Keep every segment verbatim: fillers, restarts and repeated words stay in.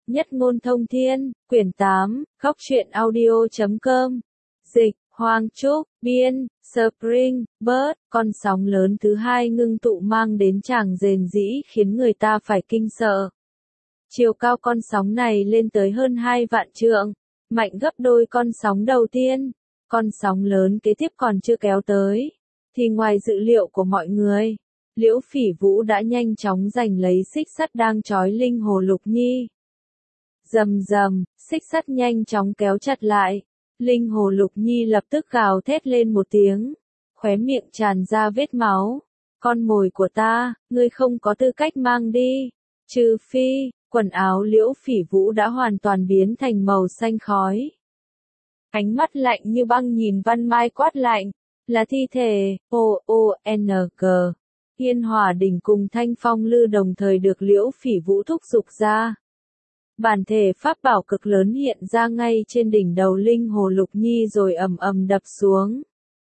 Nhất ngôn thông thiên, quyển tám, góc truyện audio chấm com. Dịch, Hoàng Trúc, biên, Spring, Bird, con sóng lớn thứ hai ngưng tụ mang đến tràng rền rĩ khiến người ta phải kinh sợ. Chiều cao con sóng này lên tới hơn hai vạn trượng, mạnh gấp đôi con sóng đầu tiên. Con sóng lớn kế tiếp còn chưa kéo tới, thì ngoài dự liệu của mọi người, Liễu Phỉ Vũ đã nhanh chóng giành lấy xích sắt đang trói Linh Hồ Lục Nhi. Rầm rầm, xích sắt nhanh chóng kéo chặt lại. Linh Hồ Lục Nhi lập tức gào thét lên một tiếng, khóe miệng tràn ra vết máu. Con mồi của ta, ngươi không có tư cách mang đi. Trừ phi, quần áo Liễu Phỉ Vũ đã hoàn toàn biến thành màu xanh khói. Ánh mắt lạnh như băng nhìn Văn Mai quát lạnh, là thi thể, O O N G. Yên Hòa Đỉnh cùng Thanh Phong Lư đồng thời được Liễu Phỉ Vũ thúc giục ra. Bản thể pháp bảo cực lớn hiện ra ngay trên đỉnh đầu Linh Hồ Lục Nhi rồi ầm ầm đập xuống.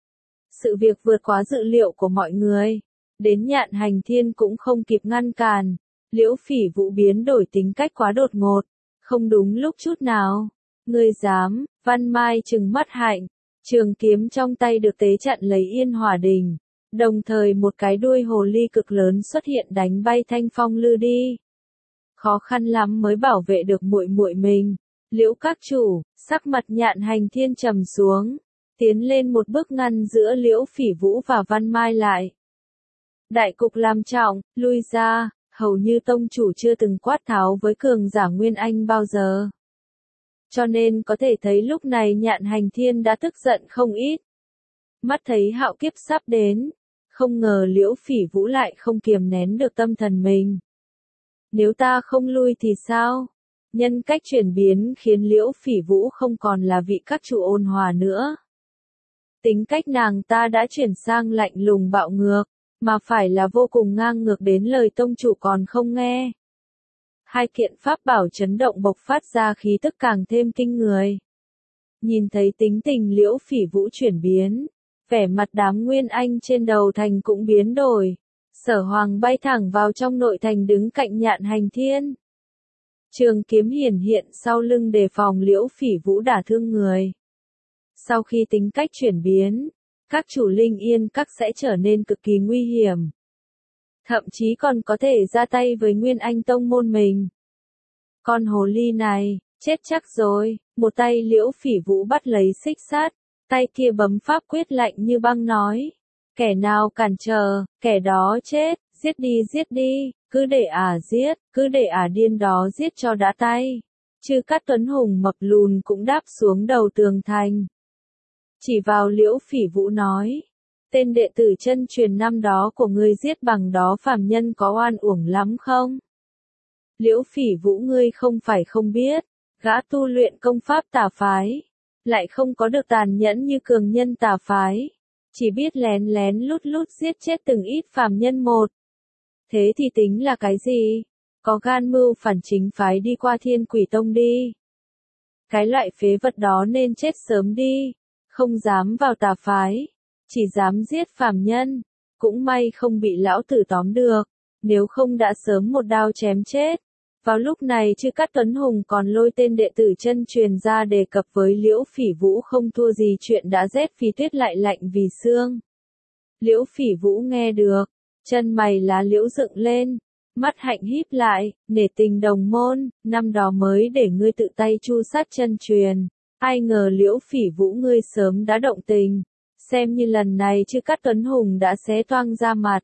Sự việc vượt quá dự liệu của mọi người. Đến Nhạn Hành Thiên cũng không kịp ngăn cản. Liễu Phỉ Vũ biến đổi tính cách quá đột ngột. Không đúng lúc chút nào. Ngươi dám, Văn Mai trừng mắt hạnh. Trường kiếm trong tay được tế chặn lấy Yên Hòa Đỉnh. Đồng thời một cái đuôi hồ ly cực lớn xuất hiện đánh bay Thanh Phong Lư đi. Khó khăn lắm mới bảo vệ được muội muội mình. Liễu các chủ, sắc mặt Nhạn Hành Thiên trầm xuống, tiến lên một bước ngăn giữa Liễu Phỉ Vũ và Văn Mai lại. Đại cục làm trọng, lui ra, hầu như tông chủ chưa từng quát tháo với cường giả Nguyên Anh bao giờ. Cho nên có thể thấy lúc này Nhạn Hành Thiên đã tức giận không ít. Mắt thấy hạo kiếp sắp đến, không ngờ Liễu Phỉ Vũ lại không kiềm nén được tâm thần mình. Nếu ta không lui thì sao? Nhân cách chuyển biến khiến Liễu Phỉ Vũ không còn là vị các chủ ôn hòa nữa. Tính cách nàng ta đã chuyển sang lạnh lùng bạo ngược, mà phải là vô cùng ngang ngược đến lời tông chủ còn không nghe. Hai kiện pháp bảo chấn động bộc phát ra khí tức càng thêm kinh người. Nhìn thấy tính tình Liễu Phỉ Vũ chuyển biến, vẻ mặt đám Nguyên Anh trên đầu thành cũng biến đổi. Sở Hoàng bay thẳng vào trong nội thành đứng cạnh Nhạn Hành Thiên. Trường kiếm hiển hiện sau lưng đề phòng Liễu Phỉ Vũ đả thương người. Sau khi tính cách chuyển biến, các chủ Linh Yên các sẽ trở nên cực kỳ nguy hiểm. Thậm chí còn có thể ra tay với Nguyên Anh tông môn mình. Con hồ ly này, chết chắc rồi. Một tay Liễu Phỉ Vũ bắt lấy xích sắt, tay kia bấm pháp quyết lạnh như băng nói. Kẻ nào cản trở, kẻ đó chết, giết đi giết đi, cứ để ả giết, cứ để ả điên đó giết cho đã tay. Chư Cát Tuấn Hùng mập lùn cũng đáp xuống đầu tường thành. Chỉ vào Liễu Phỉ Vũ nói, tên đệ tử chân truyền năm đó của ngươi giết bằng đó phàm nhân có oan uổng lắm không? Liễu Phỉ Vũ ngươi không phải không biết, gã tu luyện công pháp tà phái, lại không có được tàn nhẫn như cường nhân tà phái. Chỉ biết lén lén lút lút giết chết từng ít phàm nhân một. Thế thì tính là cái gì? Có gan mưu phản chính phái đi qua Thiên Quỷ Tông đi. Cái loại phế vật đó nên chết sớm đi. Không dám vào tà phái. Chỉ dám giết phàm nhân. Cũng may không bị lão tử tóm được. Nếu không đã sớm một đao chém chết. Vào lúc này Chư Cát Tuấn Hùng còn lôi tên đệ tử chân truyền ra đề cập với Liễu Phỉ Vũ không thua gì chuyện đã rét vì tuyết lại lạnh vì xương. Liễu Phỉ Vũ nghe được, chân mày lá liễu dựng lên, mắt hạnh híp lại, nể tình đồng môn, năm đó mới để ngươi tự tay chu sát chân truyền. Ai ngờ Liễu Phỉ Vũ ngươi sớm đã động tình, xem như lần này Chư Cát Tuấn Hùng đã xé toang ra mặt.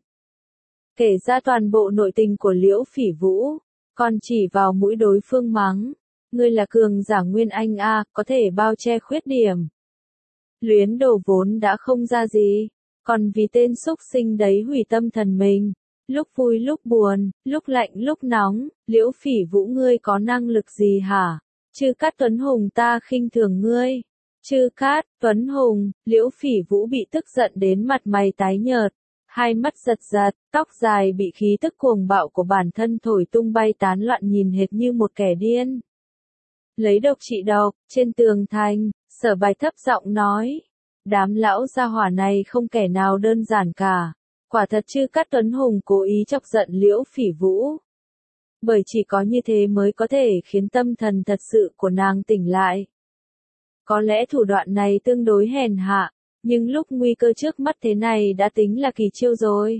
Kể ra toàn bộ nội tình của Liễu Phỉ Vũ. Còn chỉ vào mũi đối phương mắng, ngươi là cường giả Nguyên Anh a, có thể bao che khuyết điểm. Luyến đồ vốn đã không ra gì, còn vì tên xúc sinh đấy hủy tâm thần mình. Lúc vui lúc buồn, lúc lạnh lúc nóng, Liễu Phỉ Vũ ngươi có năng lực gì hả? Chư Cát Tuấn Hùng ta khinh thường ngươi. Chư Cát Tuấn Hùng, Liễu Phỉ Vũ bị tức giận đến mặt mày tái nhợt. Hai mắt giật giật, tóc dài bị khí tức cuồng bạo của bản thân thổi tung bay tán loạn nhìn hệt như một kẻ điên. Lấy độc trị độc, trên tường thành, Sở Bài thấp giọng nói. Đám lão gia hỏa này không kẻ nào đơn giản cả. Quả thật Chư Cát Tuấn Hùng cố ý chọc giận Liễu Phỉ Vũ. Bởi chỉ có như thế mới có thể khiến tâm thần thật sự của nàng tỉnh lại. Có lẽ thủ đoạn này tương đối hèn hạ, nhưng lúc nguy cơ trước mắt thế này đã tính là kỳ chiêu rồi.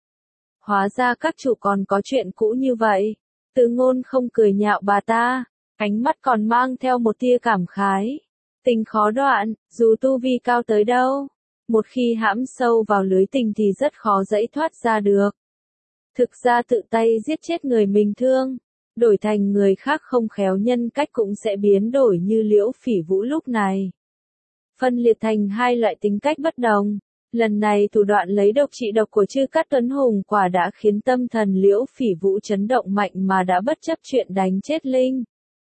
Hóa ra các chủ còn có chuyện cũ như vậy. Từ Ngôn không cười nhạo bà ta, ánh mắt còn mang theo một tia cảm khái. Tình khó đoạn, dù tu vi cao tới đâu, một khi hãm sâu vào lưới tình thì rất khó giãy thoát ra được. Thực ra tự tay giết chết người mình thương, đổi thành người khác không khéo nhân cách cũng sẽ biến đổi như Liễu Phỉ Vũ lúc này. Phân liệt thành hai loại tính cách bất đồng. Lần này thủ đoạn lấy độc trị độc của Chư Cát Tuấn Hùng quả đã khiến tâm thần Liễu Phỉ Vũ chấn động mạnh mà đã bất chấp chuyện đánh chết Linh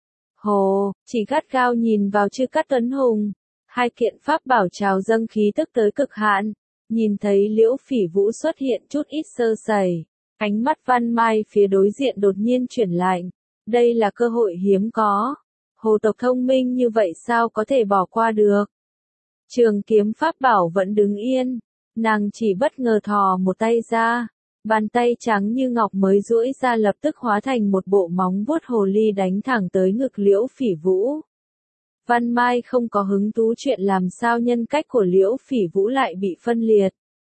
Hồ, chỉ gắt gao nhìn vào Chư Cát Tuấn Hùng. Hai kiện pháp bảo trào dâng khí tức tới cực hạn, nhìn thấy Liễu Phỉ Vũ xuất hiện chút ít sơ sẩy, ánh mắt Văn Mai phía đối diện đột nhiên chuyển lạnh. Đây là cơ hội hiếm có. Hồ tộc thông minh như vậy sao có thể bỏ qua được. Trường kiếm pháp bảo vẫn đứng yên, nàng chỉ bất ngờ thò một tay ra, bàn tay trắng như ngọc mới duỗi ra lập tức hóa thành một bộ móng vuốt hồ ly đánh thẳng tới ngực Liễu Phỉ Vũ. Văn Mai không có hứng thú chuyện làm sao nhân cách của Liễu Phỉ Vũ lại bị phân liệt.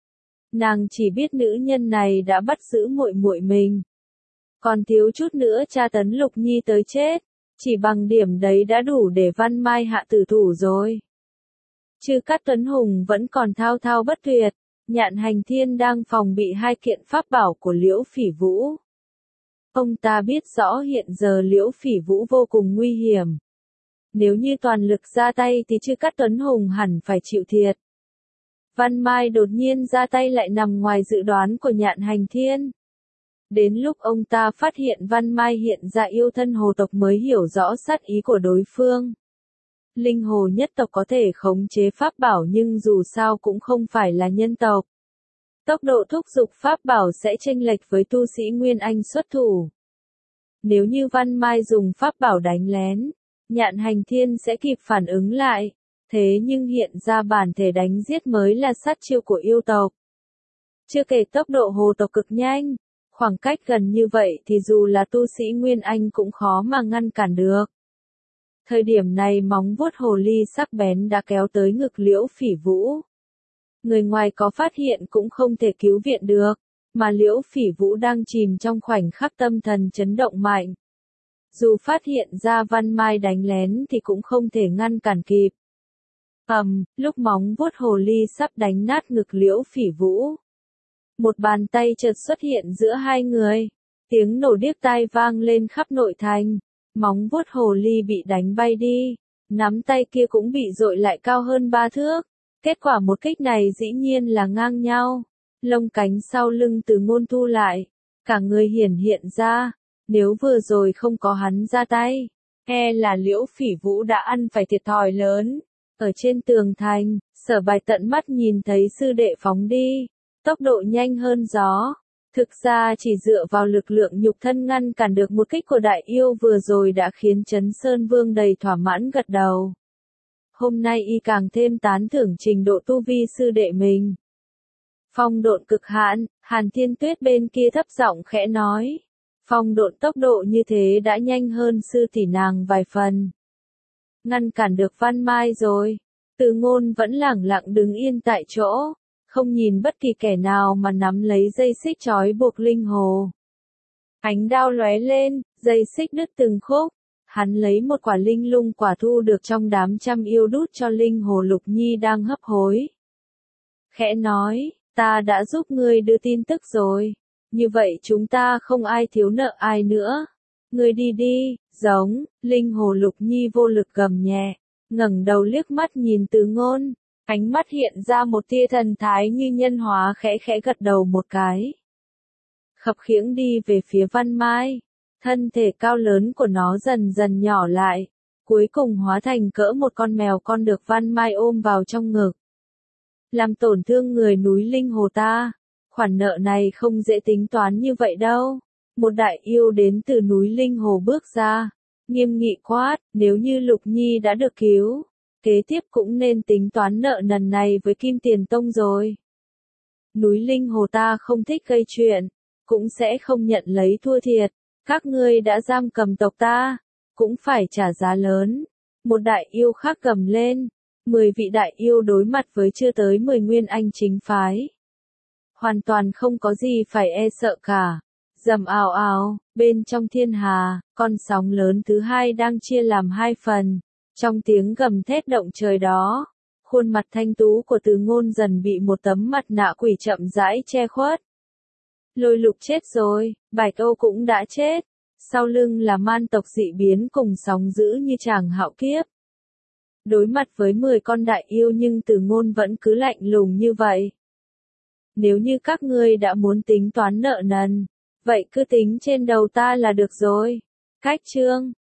Nàng chỉ biết nữ nhân này đã bắt giữ muội muội mình, còn thiếu chút nữa tra tấn Lục Nhi tới chết, chỉ bằng điểm đấy đã đủ để Văn Mai hạ tử thủ rồi. Chư Cát Tuấn Hùng vẫn còn thao thao bất tuyệt, Nhạn Hành Thiên đang phòng bị hai kiện pháp bảo của Liễu Phỉ Vũ. Ông ta biết rõ hiện giờ Liễu Phỉ Vũ vô cùng nguy hiểm. Nếu như toàn lực ra tay thì Chư Cát Tuấn Hùng hẳn phải chịu thiệt. Văn Mai đột nhiên ra tay lại nằm ngoài dự đoán của Nhạn Hành Thiên. Đến lúc ông ta phát hiện Văn Mai hiện ra yêu thân hồ tộc mới hiểu rõ sát ý của đối phương. Linh hồ nhất tộc có thể khống chế pháp bảo nhưng dù sao cũng không phải là nhân tộc. Tốc độ thúc giục pháp bảo sẽ chênh lệch với tu sĩ Nguyên Anh xuất thủ. Nếu như Văn Mai dùng pháp bảo đánh lén, Nhạn Hành Thiên sẽ kịp phản ứng lại. Thế nhưng hiện ra bản thể đánh giết mới là sát chiêu của yêu tộc. Chưa kể tốc độ hồ tộc cực nhanh, khoảng cách gần như vậy thì dù là tu sĩ Nguyên Anh cũng khó mà ngăn cản được. Thời điểm này móng vuốt hồ ly sắc bén đã kéo tới ngực Liễu Phỉ Vũ. Người ngoài có phát hiện cũng không thể cứu viện được, mà Liễu Phỉ Vũ đang chìm trong khoảnh khắc tâm thần chấn động mạnh. Dù phát hiện ra Văn Mai đánh lén thì cũng không thể ngăn cản kịp. Ầm, lúc móng vuốt hồ ly sắp đánh nát ngực Liễu Phỉ Vũ, một bàn tay chợt xuất hiện giữa hai người. Tiếng nổ điếc tai vang lên khắp nội thành. Móng vuốt hồ ly bị đánh bay đi, nắm tay kia cũng bị dội lại cao hơn ba thước. Kết quả một kích này dĩ nhiên là ngang nhau. Lông cánh sau lưng Từ Ngôn thu lại, cả người hiển hiện ra. Nếu vừa rồi không có hắn ra tay, e là Liễu Phỉ Vũ đã ăn phải thiệt thòi lớn. Ở trên tường thành, Sở Bài tận mắt nhìn thấy sư đệ phóng đi, tốc độ nhanh hơn gió. Thực ra chỉ dựa vào lực lượng nhục thân ngăn cản được một kích của đại yêu vừa rồi đã khiến Trấn Sơn Vương đầy thỏa mãn gật đầu. Hôm nay y càng thêm tán thưởng trình độ tu vi sư đệ mình. Phong độn cực hạn, Hàn Thiên Tuyết bên kia thấp giọng khẽ nói. Phong độn tốc độ như thế đã nhanh hơn sư tỷ nàng vài phần. Ngăn cản được Văn Mai rồi. Từ Ngôn vẫn lẳng lặng đứng yên tại chỗ, không nhìn bất kỳ kẻ nào mà nắm lấy dây xích trói buộc Linh Hồ. Ánh đao lóe lên, dây xích đứt từng khúc. Hắn lấy một quả linh lung quả thu được trong đám trăm yêu đút cho Linh Hồ Lục Nhi đang hấp hối. Khẽ nói, ta đã giúp ngươi đưa tin tức rồi. Như vậy chúng ta không ai thiếu nợ ai nữa. Ngươi đi đi, giống, Linh Hồ Lục Nhi vô lực gầm nhẹ, ngẩng đầu liếc mắt nhìn Từ Ngôn, ánh mắt hiện ra một tia thần thái như nhân hóa khẽ khẽ gật đầu một cái. Khập khiễng đi về phía Văn Mai, thân thể cao lớn của nó dần dần nhỏ lại, cuối cùng hóa thành cỡ một con mèo con được Văn Mai ôm vào trong ngực. Làm tổn thương người núi Linh Hồ ta, khoản nợ này không dễ tính toán như vậy đâu. Một đại yêu đến từ núi Linh Hồ bước ra, nghiêm nghị quát, nếu như Lục Nhi đã được cứu, kế tiếp cũng nên tính toán nợ nần này với Kim Tiền Tông rồi. Núi Linh Hồ ta không thích gây chuyện, cũng sẽ không nhận lấy thua thiệt, Các ngươi đã giam cầm tộc ta, cũng phải trả giá lớn. Một đại yêu khác gầm lên. Mười vị đại yêu đối mặt với chưa tới mười nguyên anh chính phái. Hoàn toàn không có gì phải e sợ cả. Rầm ào ào, bên trong thiên hà, con sóng lớn thứ hai đang chia làm hai phần. Trong tiếng gầm thét động trời đó, khuôn mặt thanh tú của Từ Ngôn dần bị một tấm mặt nạ quỷ chậm rãi che khuất. Lôi Lục chết rồi, Bạch Âu cũng đã chết. Sau lưng là man tộc dị biến cùng sóng dữ như Tràng Hạo Kiếp. Đối mặt với mười con đại yêu nhưng Từ Ngôn vẫn cứ lạnh lùng như vậy. Nếu như các ngươi đã muốn tính toán nợ nần, vậy cứ tính trên đầu ta là được rồi. Cách chương